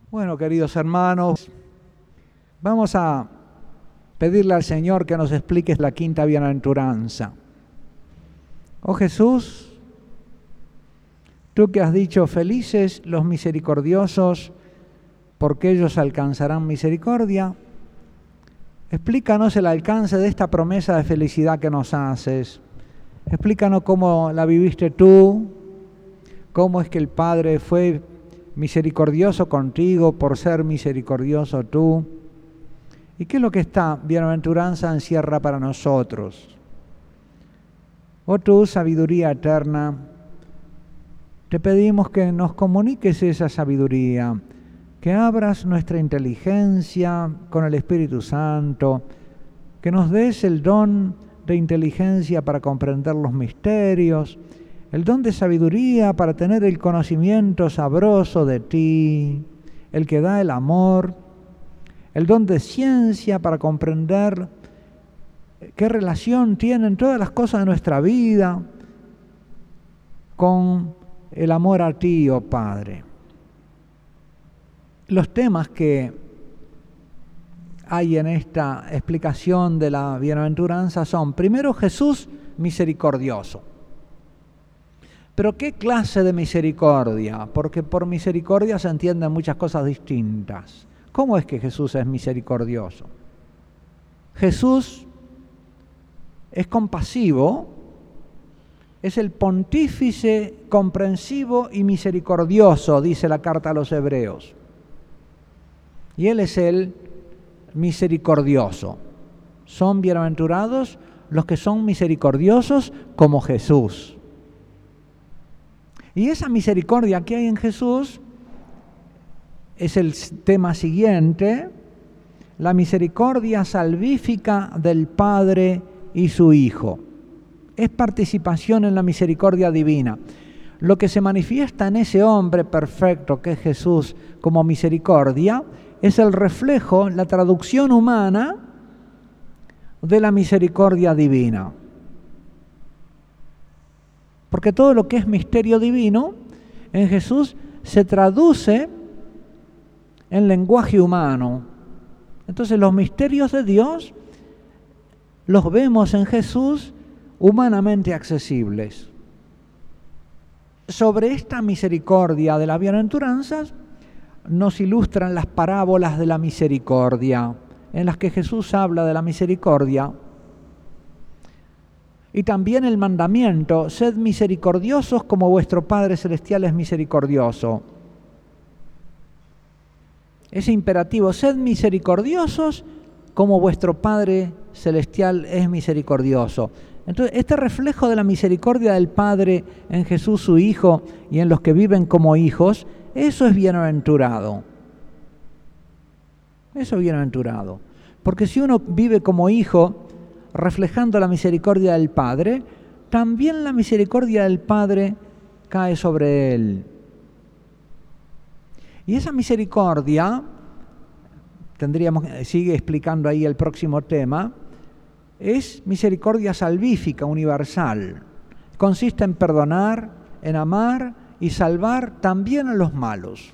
Bueno, queridos hermanos, vamos a pedirle al Señor que nos explique la quinta bienaventuranza. Oh Jesús, tú que has dicho, felices los misericordiosos, porque ellos alcanzarán misericordia, explícanos el alcance de esta promesa de felicidad que nos haces. Explícanos cómo la viviste tú, cómo es que el Padre fue misericordioso contigo por ser misericordioso tú. ¿Y qué es lo que esta bienaventuranza encierra para nosotros? Oh tú, sabiduría eterna, te pedimos que nos comuniques esa sabiduría, que abras nuestra inteligencia con el Espíritu Santo, que nos des el don de inteligencia para comprender los misterios, el don de sabiduría para tener el conocimiento sabroso de ti, el que da el amor, el don de ciencia para comprender qué relación tienen todas las cosas de nuestra vida con el amor a ti, oh Padre. Los temas que hay en esta explicación de la bienaventuranza son, primero, Jesús misericordioso. Pero ¿qué clase de misericordia? Porque por misericordia se entienden muchas cosas distintas. ¿Cómo es que Jesús es misericordioso? Jesús es compasivo, es el pontífice comprensivo y misericordioso, dice la carta a los Hebreos. Y Él es el misericordioso. Son bienaventurados los que son misericordiosos como Jesús. Y esa misericordia que hay en Jesús es el tema siguiente, la misericordia salvífica del Padre y su Hijo. Es participación en la misericordia divina. Lo que se manifiesta en ese hombre perfecto que es Jesús como misericordia es el reflejo, la traducción humana de la misericordia divina. Porque todo lo que es misterio divino en Jesús se traduce en lenguaje humano. Entonces los misterios de Dios los vemos en Jesús humanamente accesibles. Sobre esta misericordia de las bienaventuranzas nos ilustran las parábolas de la misericordia, en las que Jesús habla de la misericordia. Y también el mandamiento, sed misericordiosos como vuestro Padre Celestial es misericordioso. Ese imperativo, sed misericordiosos como vuestro Padre Celestial es misericordioso. Entonces, este reflejo de la misericordia del Padre en Jesús su Hijo y en los que viven como hijos, eso es bienaventurado. Eso es bienaventurado. Porque si uno vive como hijo, reflejando la misericordia del Padre, también la misericordia del Padre cae sobre él. Y esa misericordia, sigue explicando ahí el próximo tema, es misericordia salvífica, universal. Consiste en perdonar, en amar y salvar también a los malos.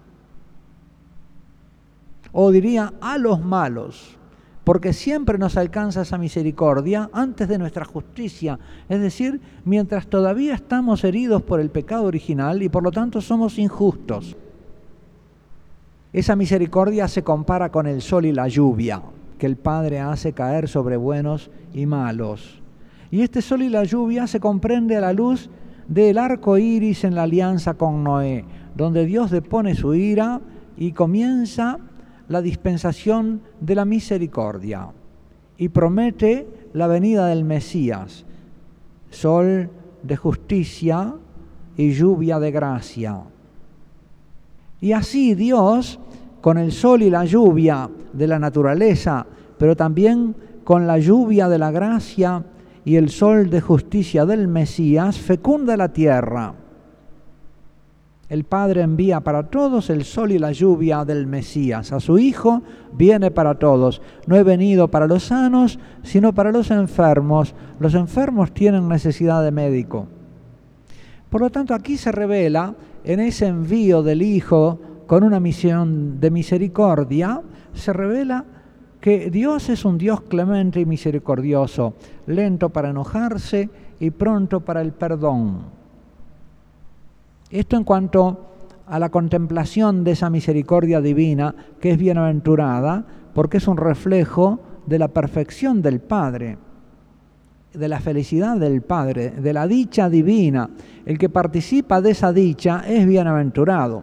O diría a los malos, porque siempre nos alcanza esa misericordia antes de nuestra justicia, es decir, mientras todavía estamos heridos por el pecado original y por lo tanto somos injustos. Esa misericordia se compara con el sol y la lluvia, que el Padre hace caer sobre buenos y malos. Y este sol y la lluvia se comprende a la luz del arco iris en la alianza con Noé, donde Dios depone su ira y comienza la dispensación de la misericordia y promete la venida del Mesías, sol de justicia y lluvia de gracia. Y así Dios, con el sol y la lluvia de la naturaleza, pero también con la lluvia de la gracia y el sol de justicia del Mesías, fecunda la tierra. El Padre envía para todos el sol y la lluvia del Mesías. A su Hijo viene para todos. No he venido para los sanos, sino para los enfermos. Los enfermos tienen necesidad de médico. Por lo tanto, aquí se revela en ese envío del Hijo con una misión de misericordia, se revela que Dios es un Dios clemente y misericordioso, lento para enojarse y pronto para el perdón. Esto en cuanto a la contemplación de esa misericordia divina que es bienaventurada, porque es un reflejo de la perfección del Padre, de la felicidad del Padre, de la dicha divina. El que participa de esa dicha es bienaventurado.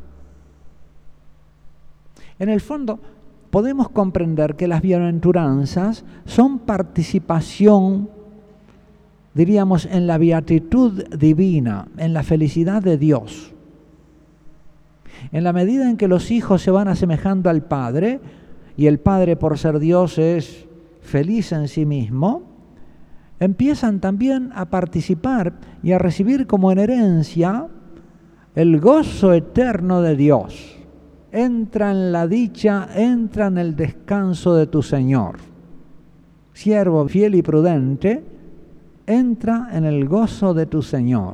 En el fondo, podemos comprender que las bienaventuranzas son participación, diríamos, en la beatitud divina, en la felicidad de Dios. En la medida en que los hijos se van asemejando al Padre, y el Padre por ser Dios es feliz en sí mismo, empiezan también a participar y a recibir como en herencia el gozo eterno de Dios. Entra en la dicha, entra en el descanso de tu Señor. Siervo fiel y prudente, entra en el gozo de tu Señor.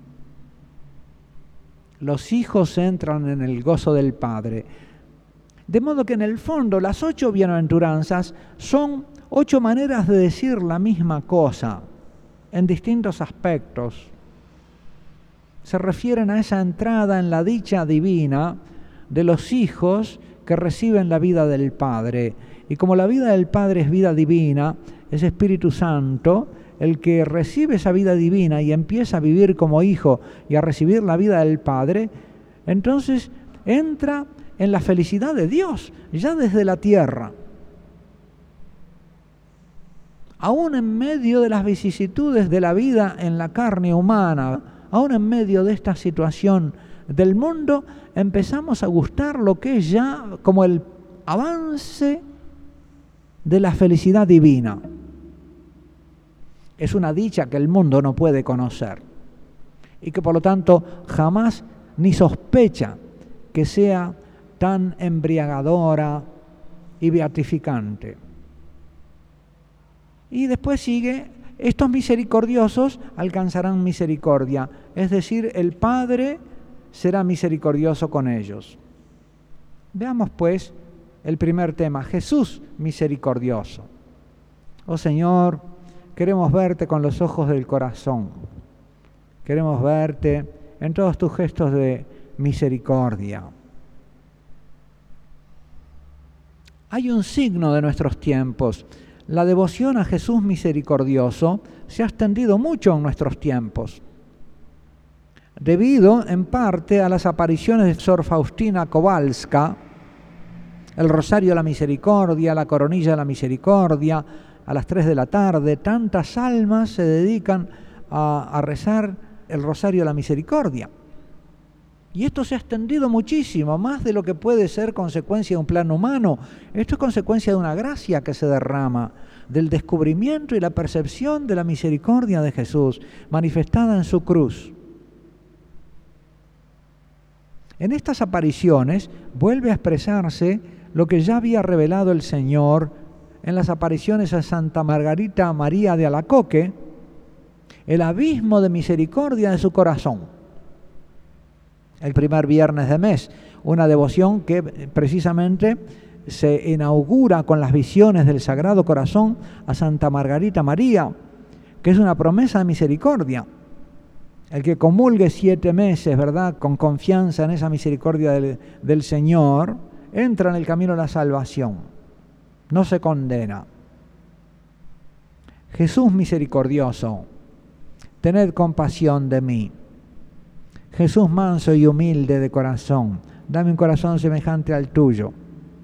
Los hijos entran en el gozo del Padre. De modo que en el fondo las 8 bienaventuranzas son 8 maneras de decir la misma cosa en distintos aspectos. Se refieren a esa entrada en la dicha divina de los hijos que reciben la vida del Padre. Y como la vida del Padre es vida divina, es Espíritu Santo, el que recibe esa vida divina y empieza a vivir como hijo y a recibir la vida del Padre, entonces entra en la felicidad de Dios, ya desde la tierra. Aún en medio de las vicisitudes de la vida en la carne humana, aún en medio de esta situación del mundo, empezamos a gustar lo que es ya como el avance de la felicidad divina. Es una dicha que el mundo no puede conocer y que por lo tanto jamás ni sospecha que sea tan embriagadora y beatificante. Y después sigue: estos misericordiosos alcanzarán misericordia, es decir, el Padre será misericordioso con ellos. Veamos pues el primer tema: Jesús misericordioso. Oh Señor, queremos verte con los ojos del corazón. Queremos verte en todos tus gestos de misericordia. Hay un signo de nuestros tiempos. La devoción a Jesús misericordioso se ha extendido mucho en nuestros tiempos, debido en parte a las apariciones de Sor Faustina Kowalska, el Rosario de la Misericordia, la Coronilla de la Misericordia, a las 3 de la tarde. Tantas almas se dedican a rezar el Rosario de la Misericordia. Y esto se ha extendido muchísimo, más de lo que puede ser consecuencia de un plan humano. Esto es consecuencia de una gracia que se derrama, del descubrimiento y la percepción de la misericordia de Jesús, manifestada en su cruz. En estas apariciones vuelve a expresarse lo que ya había revelado el Señor en las apariciones a Santa Margarita María de Alacoque, el abismo de misericordia de su corazón. El primer viernes de mes, una devoción que precisamente se inaugura con las visiones del Sagrado Corazón a Santa Margarita María, que es una promesa de misericordia. El que comulgue 7 meses, ¿verdad?, con confianza en esa misericordia del Señor, entra en el camino de la salvación, no se condena. Jesús misericordioso, tened compasión de mí. Jesús manso y humilde de corazón, dame un corazón semejante al tuyo.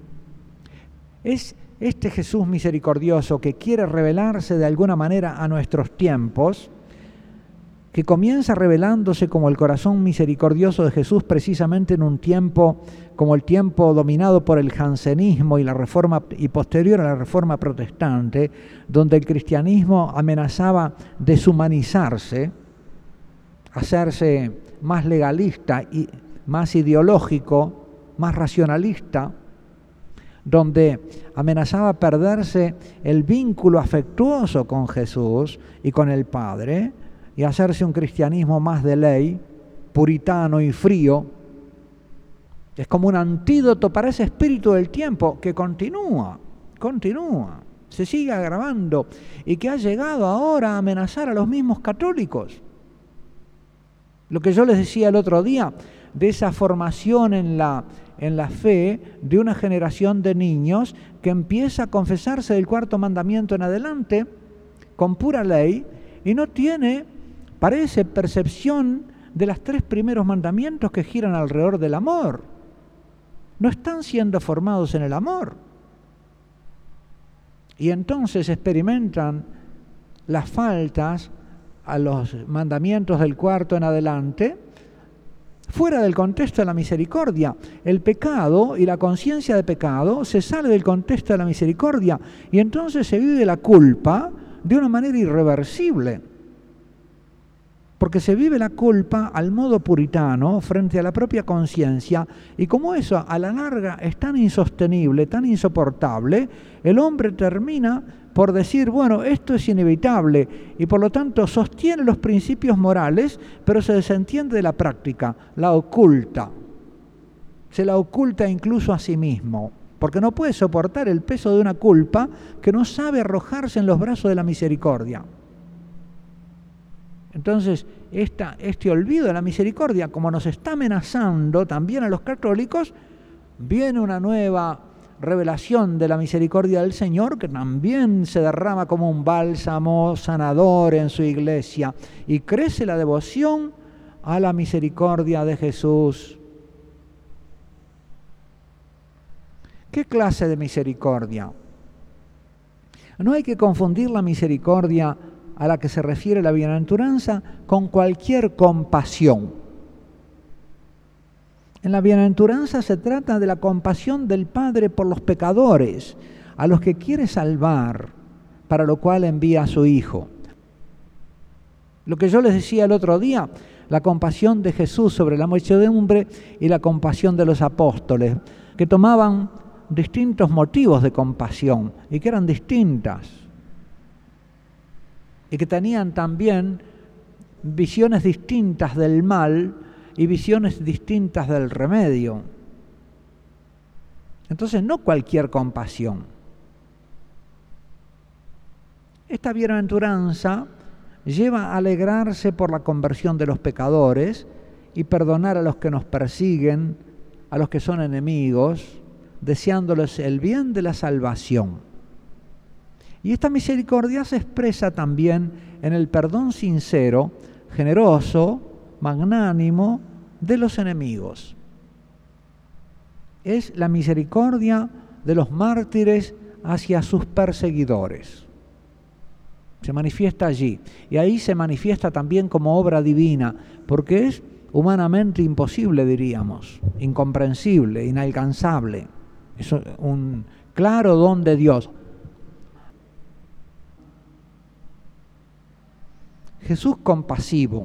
Es este Jesús misericordioso que quiere revelarse de alguna manera a nuestros tiempos, que comienza revelándose como el corazón misericordioso de Jesús precisamente en un tiempo como el tiempo dominado por el jansenismo y la reforma, y posterior a la reforma protestante, donde el cristianismo amenazaba deshumanizarse, hacerse más legalista y más ideológico, más racionalista, donde amenazaba perderse el vínculo afectuoso con Jesús y con el Padre y hacerse un cristianismo más de ley, puritano y frío. Es como un antídoto para ese espíritu del tiempo que continúa, se sigue agravando y que ha llegado ahora a amenazar a los mismos católicos. Lo que yo les decía el otro día, de esa formación en la fe de una generación de niños que empieza a confesarse del cuarto mandamiento en adelante con pura ley y no tiene, parece, percepción de los 3 primeros mandamientos que giran alrededor del amor. No están siendo formados en el amor. Y entonces experimentan las faltas a los mandamientos del cuarto en adelante, fuera del contexto de la misericordia. El pecado y la conciencia de pecado se sale del contexto de la misericordia y entonces se vive la culpa de una manera irreversible. Porque se vive la culpa al modo puritano frente a la propia conciencia y como eso a la larga es tan insostenible, tan insoportable, el hombre termina por decir, bueno, esto es inevitable y por lo tanto sostiene los principios morales, pero se desentiende de la práctica, la oculta. Se la oculta incluso a sí mismo, porque no puede soportar el peso de una culpa que no sabe arrojarse en los brazos de la misericordia. Entonces, este olvido de la misericordia, como nos está amenazando también a los católicos, viene una nueva revelación de la misericordia del Señor que también se derrama como un bálsamo sanador en su iglesia y crece la devoción a la misericordia de Jesús. ¿Qué clase de misericordia? No hay que confundir la misericordia a la que se refiere la bienaventuranza con cualquier compasión. En la bienaventuranza se trata de la compasión del Padre por los pecadores, a los que quiere salvar, para lo cual envía a su Hijo. Lo que yo les decía el otro día, la compasión de Jesús sobre la muchedumbre y la compasión de los apóstoles, que tomaban distintos motivos de compasión y que eran distintas. Y que tenían también visiones distintas del mal y visiones distintas del remedio. Entonces, no cualquier compasión. Esta bienaventuranza lleva a alegrarse por la conversión de los pecadores y perdonar a los que nos persiguen, a los que son enemigos, deseándoles el bien de la salvación. Y esta misericordia se expresa también en el perdón sincero, generoso, magnánimo de los enemigos. Es la misericordia de los mártires hacia sus perseguidores. Se manifiesta allí. Y ahí se manifiesta también como obra divina, porque es humanamente imposible, diríamos, incomprensible, inalcanzable. Es un claro don de Dios. Jesús compasivo.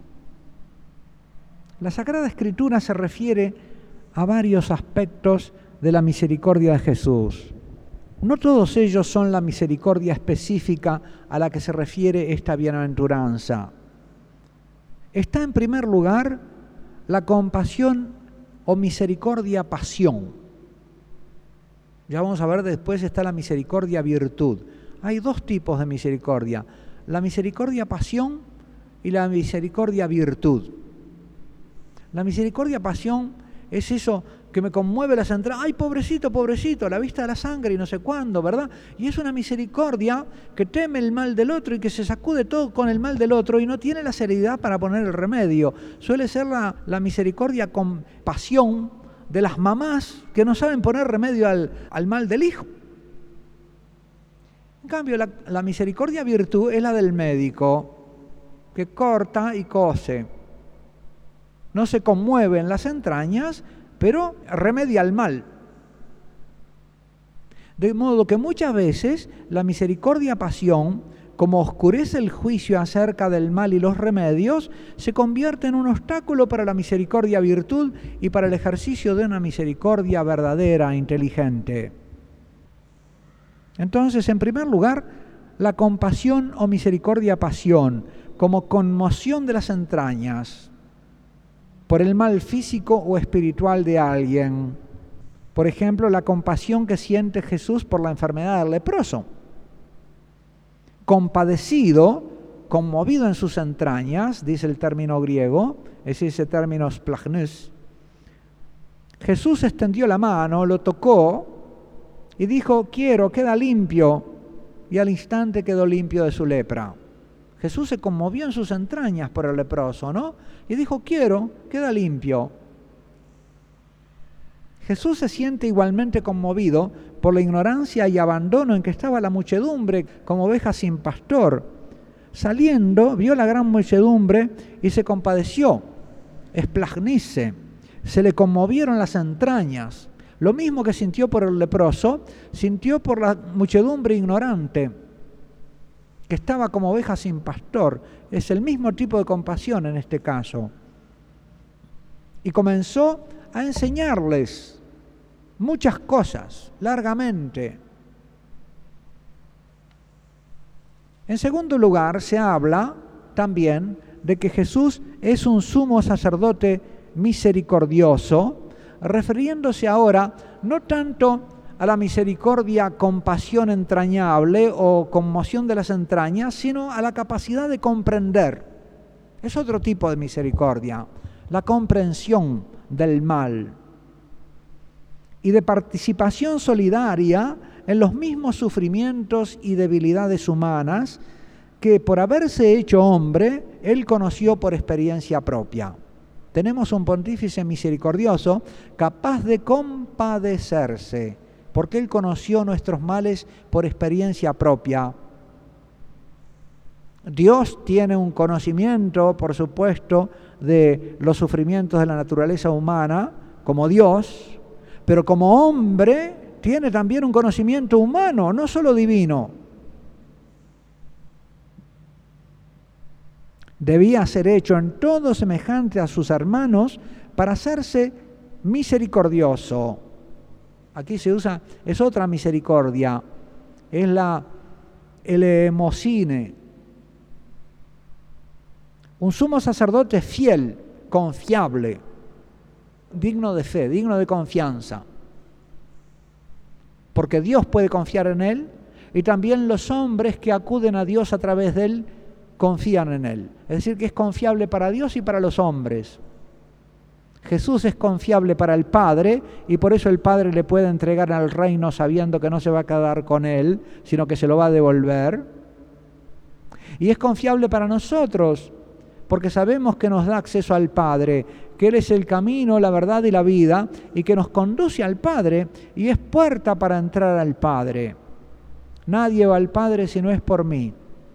La Sagrada Escritura se refiere a varios aspectos de la misericordia de Jesús. No todos ellos son la misericordia específica a la que se refiere esta bienaventuranza. Está en primer lugar la compasión o misericordia pasión. Ya vamos a ver, después está la misericordia virtud. Hay 2 tipos de misericordia. La misericordia pasión y la misericordia virtud. La misericordia pasión es eso que me conmueve las entrañas. ¡Ay, pobrecito, pobrecito! A la vista de la sangre y no sé cuándo, ¿verdad? Y es una misericordia que teme el mal del otro y que se sacude todo con el mal del otro y no tiene la seriedad para poner el remedio. Suele ser la misericordia con pasión de las mamás que no saben poner remedio al mal del hijo. En cambio, la misericordia virtud es la del médico, que corta y cose. No se conmueve en las entrañas, pero remedia el mal. De modo que muchas veces la misericordia pasión, como oscurece el juicio acerca del mal y los remedios, se convierte en un obstáculo para la misericordia virtud y para el ejercicio de una misericordia verdadera, inteligente. Entonces, en primer lugar, la compasión o misericordia pasión, como conmoción de las entrañas. por el mal físico o espiritual de alguien. Por ejemplo, la compasión que siente Jesús por la enfermedad del leproso. Compadecido, conmovido en sus entrañas, dice el término griego, es ese término splagnes. Jesús extendió la mano, lo tocó y dijo, quiero, queda limpio. Y al instante quedó limpio de su lepra. Jesús se conmovió en sus entrañas por el leproso, ¿no? Y dijo, quiero, queda limpio. Jesús se siente igualmente conmovido por la ignorancia y abandono en que estaba la muchedumbre como ovejas sin pastor. Saliendo, vio la gran muchedumbre y se compadeció. Esplagnice, se le conmovieron las entrañas. Lo mismo que sintió por el leproso, sintió por la muchedumbre ignorante, que estaba como oveja sin pastor. Es el mismo tipo de compasión en este caso. Y comenzó a enseñarles muchas cosas, largamente. En segundo lugar, se habla también de que Jesús es un sumo sacerdote misericordioso, refiriéndose ahora no tanto a la misericordia, compasión entrañable o conmoción de las entrañas, sino a la capacidad de comprender. Es otro tipo de misericordia, la comprensión del mal y de participación solidaria en los mismos sufrimientos y debilidades humanas que por haberse hecho hombre, él conoció por experiencia propia. Tenemos un pontífice misericordioso capaz de compadecerse, porque él conoció nuestros males por experiencia propia. Dios tiene un conocimiento, por supuesto, de los sufrimientos de la naturaleza humana, como Dios, pero como hombre tiene también un conocimiento humano, no solo divino. Debía ser hecho en todo semejante a sus hermanos para hacerse misericordioso. Aquí se usa, es otra misericordia, es la elemosine. Un sumo sacerdote fiel, confiable, digno de fe, digno de confianza. Porque Dios puede confiar en él y también los hombres que acuden a Dios a través de él confían en él. Es decir, que es confiable para Dios y para los hombres. Jesús es confiable para el Padre y por eso el Padre le puede entregar al reino sabiendo que no se va a quedar con él, sino que se lo va a devolver. Y es confiable para nosotros porque sabemos que nos da acceso al Padre, que Él es el camino, la verdad y la vida y que nos conduce al Padre y es puerta para entrar al Padre. Nadie va al Padre si no es por mí.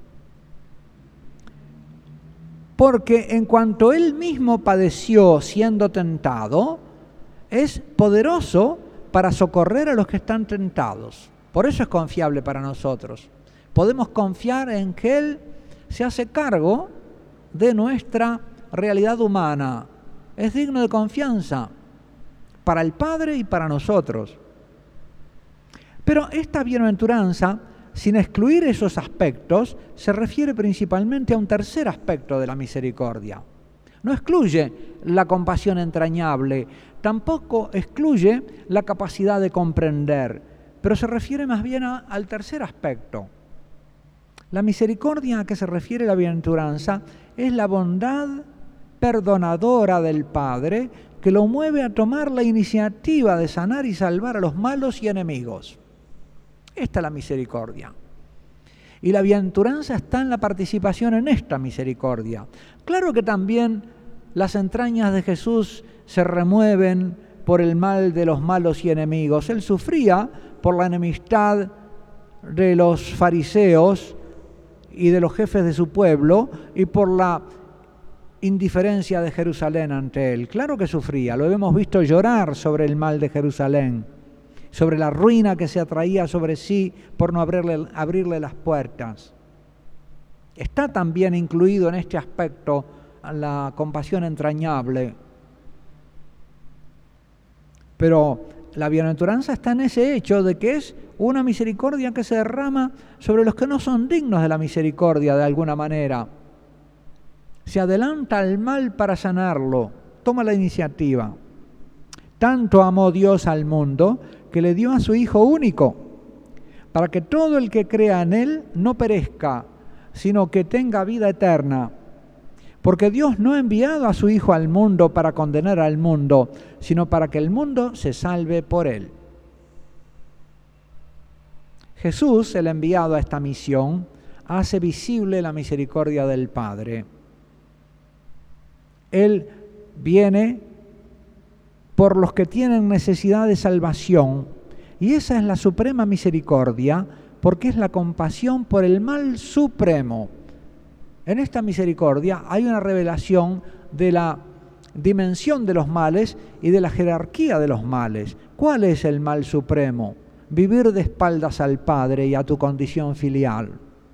Porque en cuanto Él mismo padeció siendo tentado, es poderoso para socorrer a los que están tentados. Por eso es confiable para nosotros. Podemos confiar en que Él se hace cargo de nuestra realidad humana. Es digno de confianza para el Padre y para nosotros. Pero esta bienaventuranza, sin excluir esos aspectos, se refiere principalmente a un tercer aspecto de la misericordia. No excluye la compasión entrañable, tampoco excluye la capacidad de comprender, pero se refiere más bien al tercer aspecto. La misericordia a que se refiere la bienaventuranza es la bondad perdonadora del Padre que lo mueve a tomar la iniciativa de sanar y salvar a los malos y enemigos. Esta es la misericordia. Y la bienaventuranza está en la participación en esta misericordia. Claro que también las entrañas de Jesús se remueven por el mal de los malos y enemigos. Él sufría por la enemistad de los fariseos y de los jefes de su pueblo y por la indiferencia de Jerusalén ante él. Claro que sufría, lo hemos visto llorar sobre el mal de Jerusalén, sobre la ruina que se atraía sobre sí por no abrirle las puertas. Está también incluido en este aspecto la compasión entrañable. Pero la bienaventuranza está en ese hecho de que es una misericordia que se derrama sobre los que no son dignos de la misericordia de alguna manera. Se adelanta al mal para sanarlo, toma la iniciativa. Tanto amó Dios al mundo que le dio a su Hijo único, para que todo el que crea en Él no perezca, sino que tenga vida eterna. Porque Dios no ha enviado a su Hijo al mundo para condenar al mundo, sino para que el mundo se salve por Él. Jesús, el enviado a esta misión, hace visible la misericordia del Padre. Él viene por los que tienen necesidad de salvación, y esa es la suprema misericordia, porque es la compasión por el mal supremo. En esta misericordia hay una revelación de la dimensión de los males y de la jerarquía de los males. ¿Cuál es el mal supremo? Vivir de espaldas al Padre y a tu condición filial.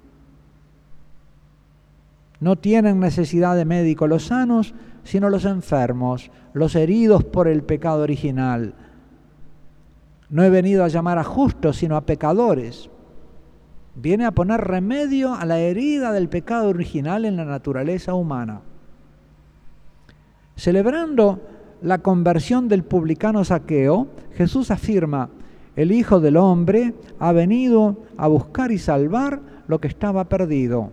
No tienen necesidad de médico los sanos, sino los enfermos, los heridos por el pecado original. No he venido a llamar a justos, sino a pecadores. Viene a poner remedio a la herida del pecado original en la naturaleza humana. Celebrando la conversión del publicano Zaqueo, Jesús afirma: el Hijo del Hombre ha venido a buscar y salvar lo que estaba perdido.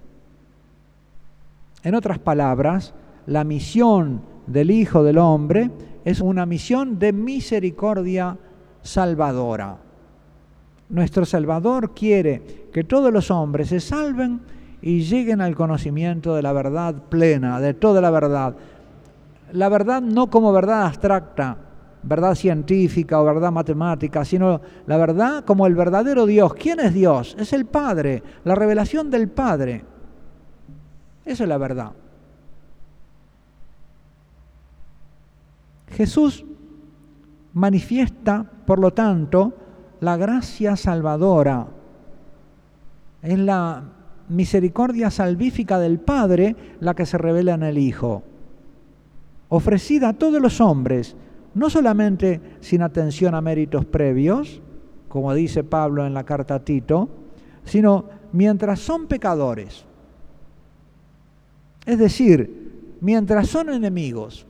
En otras palabras, la misión del Hijo del Hombre es una misión de misericordia salvadora. Nuestro Salvador quiere que todos los hombres se salven y lleguen al conocimiento de la verdad plena, de toda la verdad. La verdad no como verdad abstracta, verdad científica o verdad matemática, sino la verdad como el verdadero Dios. ¿Quién es Dios? Es el Padre, la revelación del Padre. Esa es la verdad. Jesús manifiesta, por lo tanto, la gracia salvadora. Es la misericordia salvífica del Padre la que se revela en el Hijo, ofrecida a todos los hombres, no solamente sin atención a méritos previos, como dice Pablo en la carta a Tito, sino mientras son pecadores. Es decir, mientras son enemigos.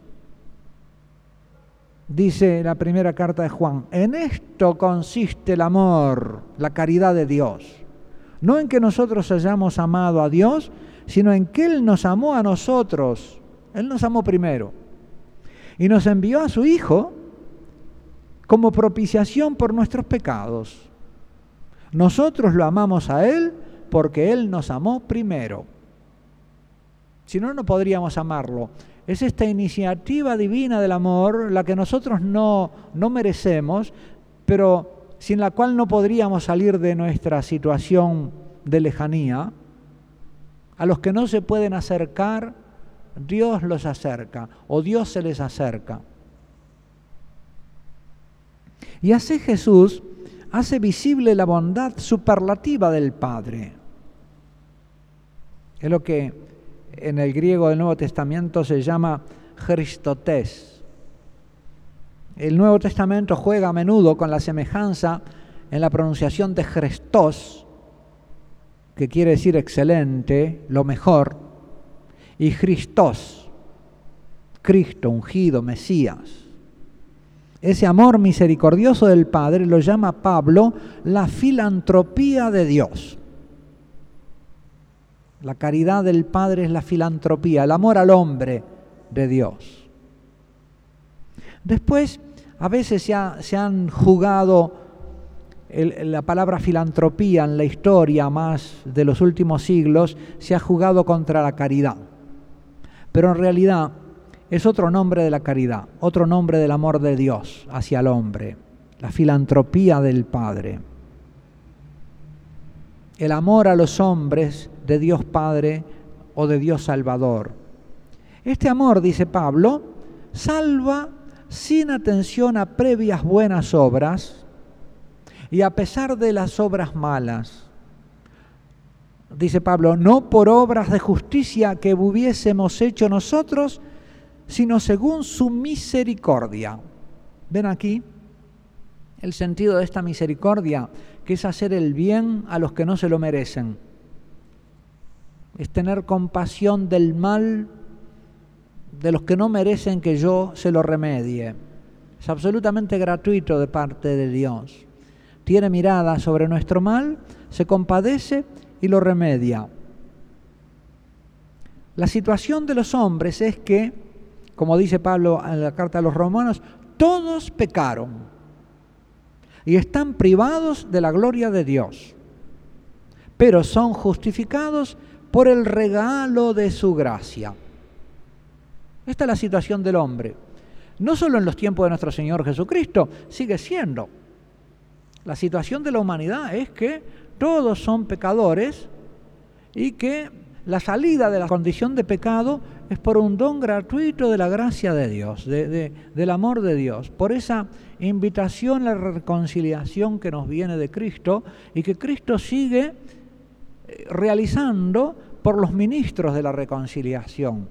Dice la primera carta de Juan: en esto consiste el amor, la caridad de Dios. No en que nosotros hayamos amado a Dios, sino en que Él nos amó a nosotros. Él nos amó primero. Y nos envió a su Hijo como propiciación por nuestros pecados. Nosotros lo amamos a Él porque Él nos amó primero. Si no, no podríamos amarlo. Es esta iniciativa divina del amor la que nosotros no merecemos, pero sin la cual no podríamos salir de nuestra situación de lejanía. A los que no se pueden acercar, Dios los acerca, o Dios se les acerca. Y así Jesús hace visible la bondad superlativa del Padre. Es lo que en el griego del Nuevo Testamento se llama Christotes. El Nuevo Testamento juega a menudo con la semejanza en la pronunciación de Christos, que quiere decir excelente, lo mejor, y Christos, Cristo, ungido, Mesías. Ese amor misericordioso del Padre lo llama Pablo la filantropía de Dios. La caridad del Padre es la filantropía, el amor al hombre de Dios. Después, a veces se han jugado la palabra filantropía en la historia más de los últimos siglos, se ha jugado contra la caridad. Pero en realidad es otro nombre de la caridad, otro nombre del amor de Dios hacia el hombre, la filantropía del Padre. El amor a los hombres de Dios Padre o de Dios Salvador. Este amor, dice Pablo, salva sin atención a previas buenas obras y a pesar de las obras malas. Dice Pablo, no por obras de justicia que hubiésemos hecho nosotros, sino según su misericordia. ¿Ven aquí el sentido de esta misericordia? Que es hacer el bien a los que no se lo merecen. Es tener compasión del mal de los que no merecen que yo se lo remedie. Es absolutamente gratuito de parte de Dios. Tiene mirada sobre nuestro mal, se compadece y lo remedia. La situación de los hombres es que, como dice Pablo en la carta a los Romanos, todos pecaron y están privados de la gloria de Dios, pero son justificados por el regalo de su gracia. Esta es la situación del hombre. No solo en los tiempos de nuestro Señor Jesucristo, sigue siendo. La situación de la humanidad es que todos son pecadores y que la salida de la condición de pecado es por un don gratuito de la gracia de Dios, del amor de Dios, por esa invitación a la reconciliación que nos viene de Cristo y que Cristo sigue realizando por los ministros de la reconciliación.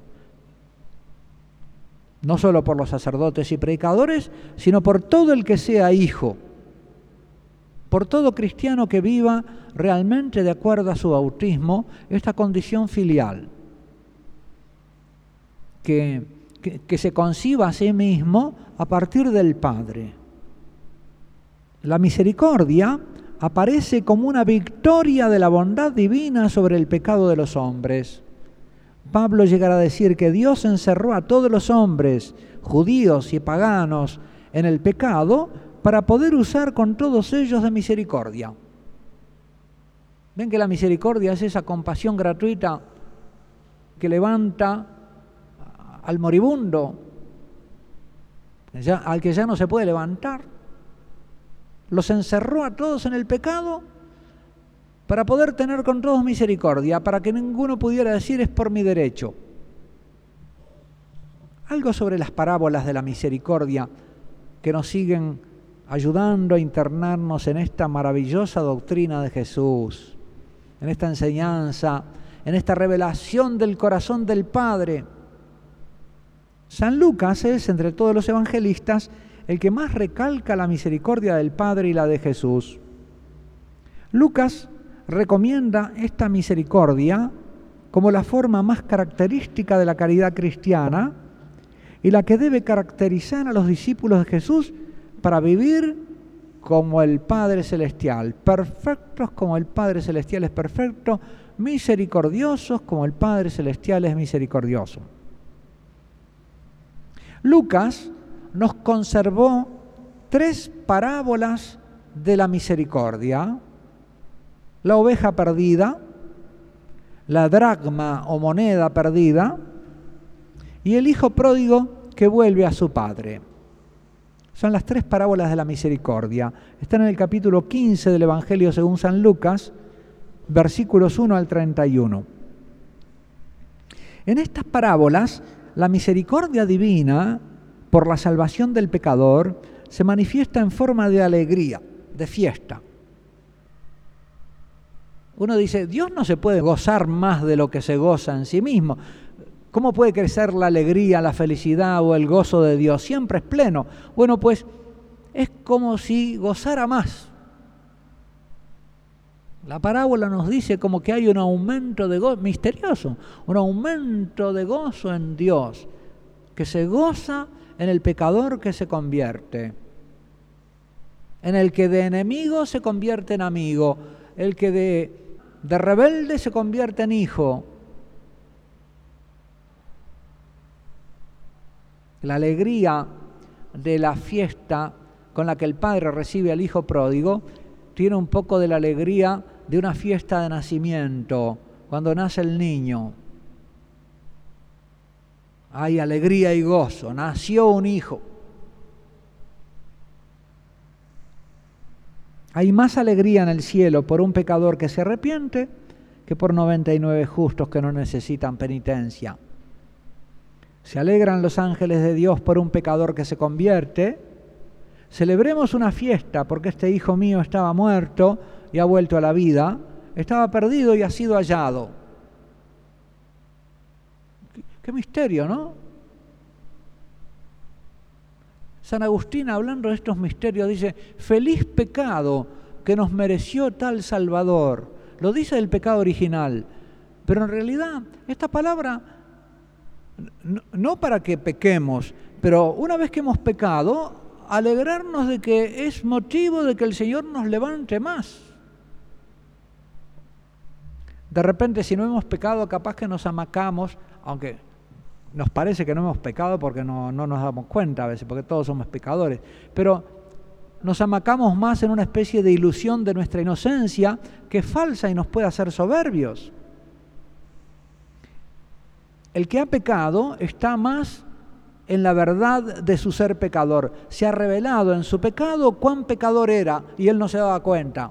No solo por los sacerdotes y predicadores, sino por todo el que sea hijo, por todo cristiano que viva realmente de acuerdo a su bautismo, esta condición filial, que se conciba a sí mismo a partir del Padre. La misericordia aparece como una victoria de la bondad divina sobre el pecado de los hombres. Pablo llegará a decir que Dios encerró a todos los hombres, judíos y paganos, en el pecado para poder usar con todos ellos de misericordia. Ven que la misericordia es esa compasión gratuita que levanta al moribundo, al que ya no se puede levantar. Los encerró a todos en el pecado para poder tener con todos misericordia, para que ninguno pudiera decir es por mi derecho. Algo sobre las parábolas de la misericordia que nos siguen ayudando a internarnos en esta maravillosa doctrina de Jesús, en esta enseñanza, en esta revelación del corazón del Padre. San Lucas es, entre todos los evangelistas, el que más recalca la misericordia del Padre y la de Jesús. Lucas recomienda esta misericordia como la forma más característica de la caridad cristiana y la que debe caracterizar a los discípulos de Jesús para vivir como el Padre Celestial, perfectos como el Padre Celestial es perfecto, misericordiosos como el Padre Celestial es misericordioso. Lucas nos conservó 3 parábolas de la misericordia: la oveja perdida, la dracma o moneda perdida y el hijo pródigo que vuelve a su padre. Son las 3 parábolas de la misericordia. Están en el capítulo 15 del Evangelio según San Lucas, versículos 1 al 31. En estas parábolas, la misericordia divina por la salvación del pecador se manifiesta en forma de alegría, de fiesta. Uno dice, Dios no se puede gozar más de lo que se goza en sí mismo. ¿Cómo puede crecer la alegría, la felicidad o el gozo de Dios? Siempre es pleno. Bueno, pues es como si gozara más. La parábola nos dice como que hay un aumento de gozo, misterioso, un aumento de gozo en Dios, que se goza en el pecador que se convierte, en el que de enemigo se convierte en amigo, el que de rebelde se convierte en hijo. La alegría de la fiesta con la que el padre recibe al hijo pródigo tiene un poco de la alegría de una fiesta de nacimiento, cuando nace el niño. Hay alegría y gozo, nació un hijo. Hay más alegría en el cielo por un pecador que se arrepiente que por 99 justos que no necesitan penitencia. Se alegran los ángeles de Dios por un pecador que se convierte. Celebremos una fiesta porque este hijo mío estaba muerto y ha vuelto a la vida, estaba perdido y ha sido hallado. Qué misterio, ¿no? San Agustín, hablando de estos misterios, dice, feliz pecado que nos mereció tal Salvador. Lo dice el pecado original, pero en realidad esta palabra no para que pequemos, pero una vez que hemos pecado, alegrarnos de que es motivo de que el Señor nos levante más. De repente, si no hemos pecado, capaz que nos amacamos, aunque nos parece que no hemos pecado porque no nos damos cuenta a veces, porque todos somos pecadores, pero nos amacamos más en una especie de ilusión de nuestra inocencia que es falsa y nos puede hacer soberbios. El que ha pecado está más en la verdad de su ser pecador. Se ha revelado en su pecado cuán pecador era y él no se daba cuenta.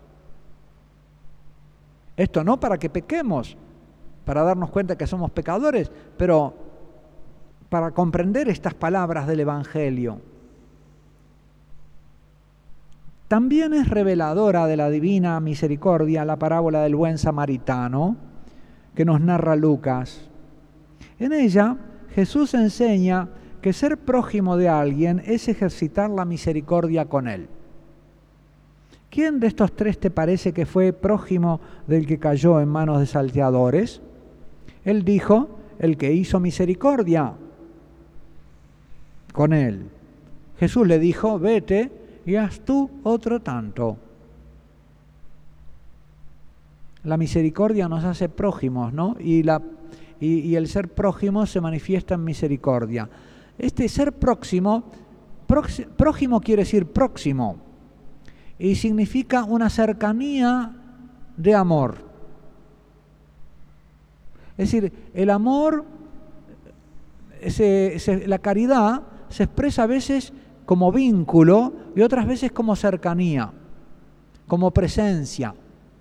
Esto no para que pequemos, para darnos cuenta que somos pecadores, pero para comprender estas palabras del Evangelio. También es reveladora de la divina misericordia la parábola del buen samaritano que nos narra Lucas. En ella, Jesús enseña que ser prójimo de alguien es ejercitar la misericordia con él. ¿Quién de estos tres te parece que fue prójimo del que cayó en manos de salteadores? Él dijo, el que hizo misericordia con él. Jesús le dijo, vete y haz tú otro tanto. La misericordia nos hace prójimos, ¿no? Y el ser prójimo se manifiesta en misericordia. Este ser próximo quiere decir próximo, y significa una cercanía de amor. Es decir, el amor, la caridad se expresa a veces como vínculo y otras veces como cercanía, como presencia.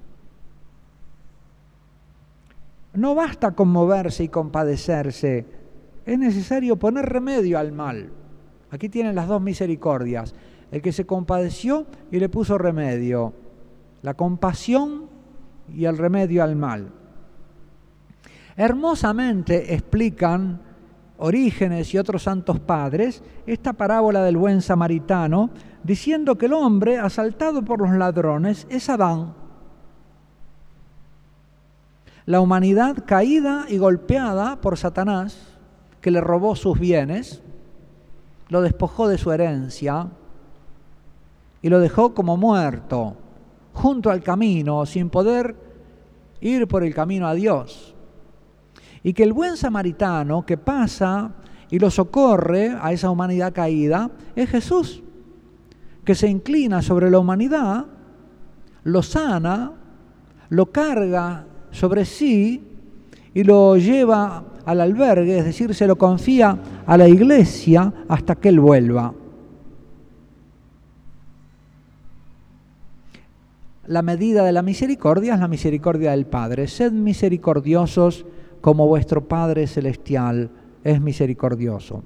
No basta conmoverse y compadecerse, es necesario poner remedio al mal. Aquí tienen las dos misericordias, el que se compadeció y le puso remedio, la compasión y el remedio al mal. Hermosamente explican Orígenes y otros santos padres esta parábola del buen samaritano, diciendo que el hombre asaltado por los ladrones es Adán. La humanidad caída y golpeada por Satanás, que le robó sus bienes, lo despojó de su herencia y lo dejó como muerto, junto al camino, sin poder ir por el camino a Dios. Y que el buen samaritano que pasa y lo socorre a esa humanidad caída es Jesús, que se inclina sobre la humanidad, lo sana, lo carga sobre sí y lo lleva al albergue, es decir, se lo confía a la iglesia hasta que él vuelva. La medida de la misericordia es la misericordia del Padre. Sed misericordiosos como vuestro Padre Celestial es misericordioso.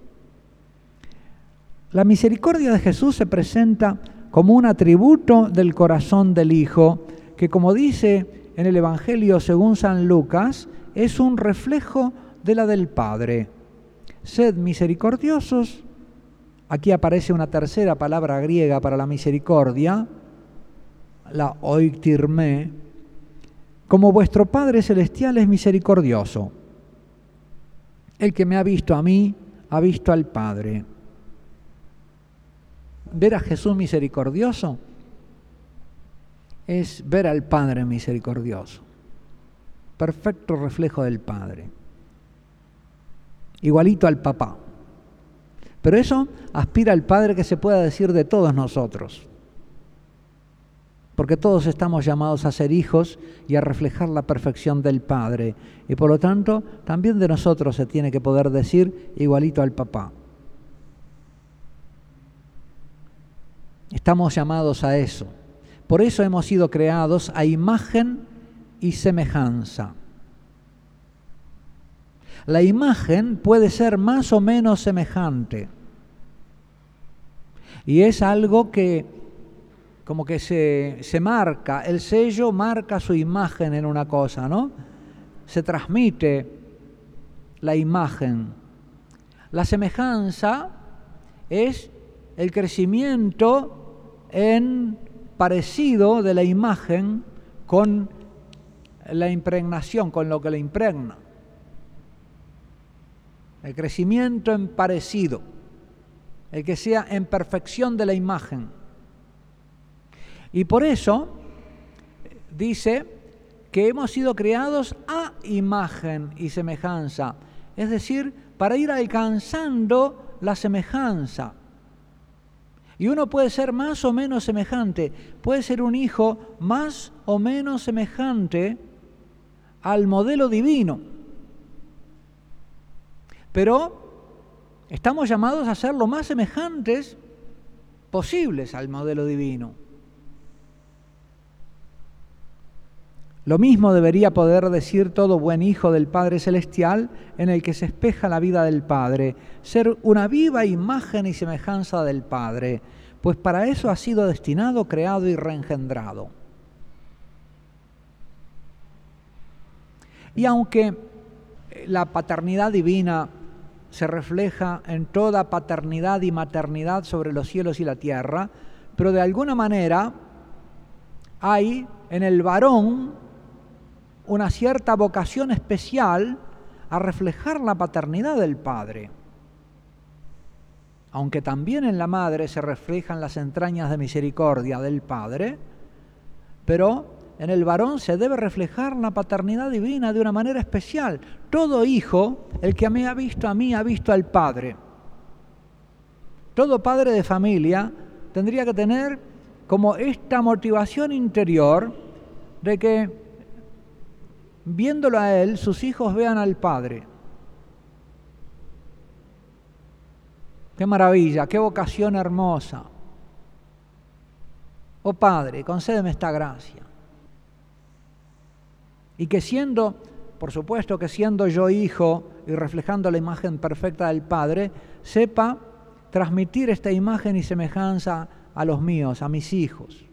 La misericordia de Jesús se presenta como un atributo del corazón del Hijo, que, como dice en el Evangelio según San Lucas, es un reflejo de la del Padre. Sed misericordiosos. Aquí aparece una tercera palabra griega para la misericordia, la oiktirmé, como vuestro Padre Celestial es misericordioso. El que me ha visto a mí, ha visto al Padre. Ver a Jesús misericordioso es ver al Padre misericordioso. Perfecto reflejo del Padre. Igualito al papá. Pero eso aspira al Padre que se pueda decir de todos nosotros. Porque todos estamos llamados a ser hijos y a reflejar la perfección del Padre. Y por lo tanto, también de nosotros se tiene que poder decir igualito al papá. Estamos llamados a eso. Por eso hemos sido creados a imagen y semejanza. La imagen puede ser más o menos semejante. Y es algo que como que se marca, el sello marca su imagen en una cosa, ¿no? Se transmite la imagen. La semejanza es el crecimiento en parecido de la imagen con la impregnación, con lo que la impregna. el crecimiento en parecido, el que sea en perfección de la imagen. Y por eso dice que hemos sido creados a imagen y semejanza, es decir, para ir alcanzando la semejanza. Y uno puede ser más o menos semejante, puede ser un hijo más o menos semejante al modelo divino. Pero estamos llamados a ser lo más semejantes posibles al modelo divino. Lo mismo debería poder decir todo buen hijo del Padre Celestial en el que se espeja la vida del Padre, ser una viva imagen y semejanza del Padre, pues para eso ha sido destinado, creado y reengendrado. Y aunque la paternidad divina se refleja en toda paternidad y maternidad sobre los cielos y la tierra, pero de alguna manera hay en el varón una cierta vocación especial a reflejar la paternidad del Padre. Aunque también en la madre se reflejan las entrañas de misericordia del Padre, pero en el varón se debe reflejar la paternidad divina de una manera especial. Todo hijo, el que me ha visto a mí, ha visto al Padre. Todo padre de familia tendría que tener como esta motivación interior de que viéndolo a él, sus hijos vean al Padre. ¡Qué maravilla! ¡Qué vocación hermosa! Oh Padre, concédeme esta gracia. Y que siendo, por supuesto que siendo yo hijo y reflejando la imagen perfecta del Padre, sepa transmitir esta imagen y semejanza a los míos, a mis hijos.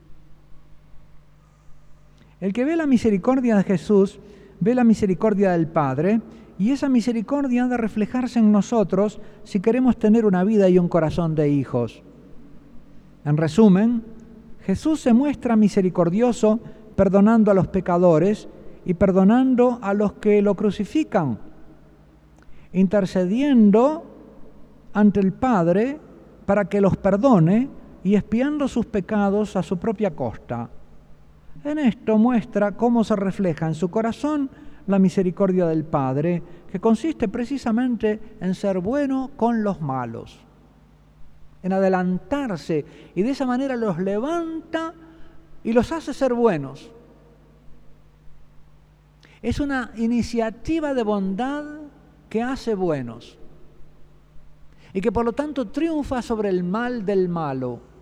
El que ve la misericordia de Jesús, ve la misericordia del Padre, y esa misericordia ha de reflejarse en nosotros si queremos tener una vida y un corazón de hijos. En resumen, Jesús se muestra misericordioso perdonando a los pecadores y perdonando a los que lo crucifican, intercediendo ante el Padre para que los perdone y expiando sus pecados a su propia costa. En esto muestra cómo se refleja en su corazón la misericordia del Padre, que consiste precisamente en ser bueno con los malos, en adelantarse, y de esa manera los levanta y los hace ser buenos. Es una iniciativa de bondad que hace buenos y que por lo tanto triunfa sobre el mal del malo.